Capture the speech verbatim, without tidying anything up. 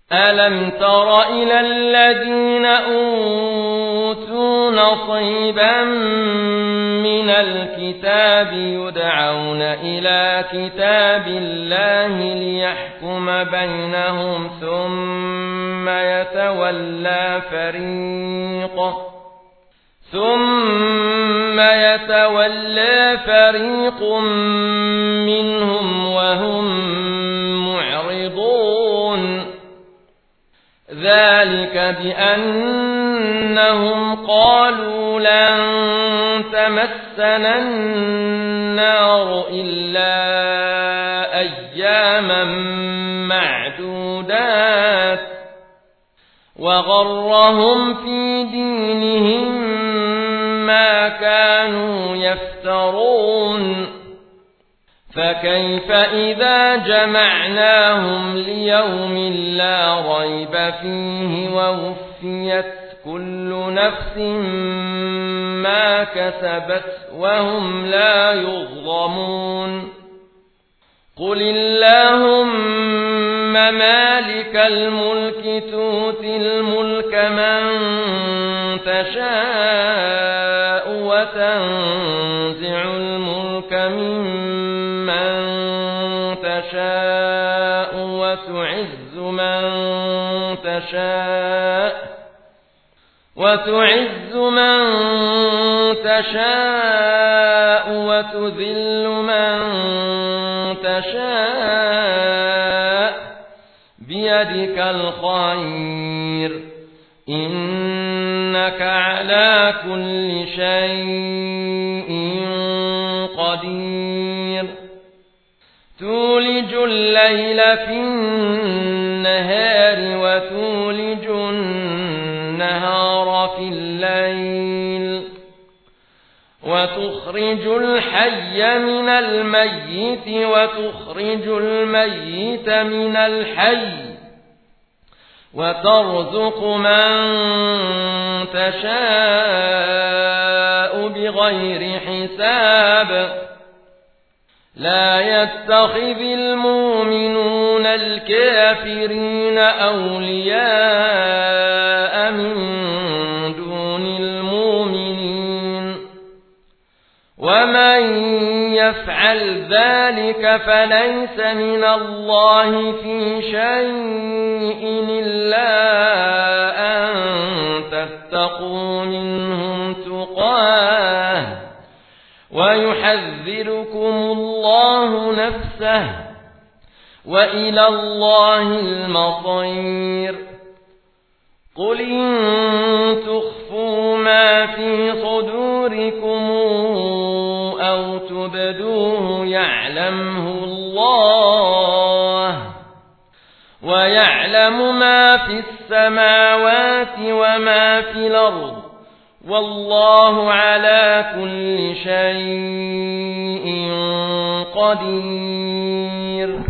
ألم تر إلى الذين أوتوا نصيبا من الكتاب يدعون إلى كتاب الله ليحكم بينهم ثم يتولى فريق ثم يتولى فريق منهم وهم معرضون ذلك بأنهم قالوا لن تمسنا النار إلا أياما معدودات وغرهم في دينهم ما كانوا يفترون فكيف إذا جمعناهم ليوم لا ريب فيه ووفيت كل نفس ما كسبت وهم لا يظلمون قل اللهم مالك الملك تؤتي الملك من تشاء وتنزع الملك ممن تشاء وتعز من تشاء وتعز من تشاء وتذل من تشاء بيدك الخير إنك على كل شيء قدير تولج الليل في النهار وتولج النهار في الليل وتخرج الحي من الميت وتخرج الميت من الحي وترزق من تشاء بغير حساب لا يتخذ المؤمنون الكافرين أولياء من دون المؤمنين ومن يفعل ذلك فليس من الله في شيء إلا أن تتقوا منهم تقاه ويحذركم الله نفسه وإلى الله المصير قل إن تخفوا ما في صدوركم أو تبدوه يعلمه الله ويعلم ما في السماوات وما في الأرض والله على كل شيء قدير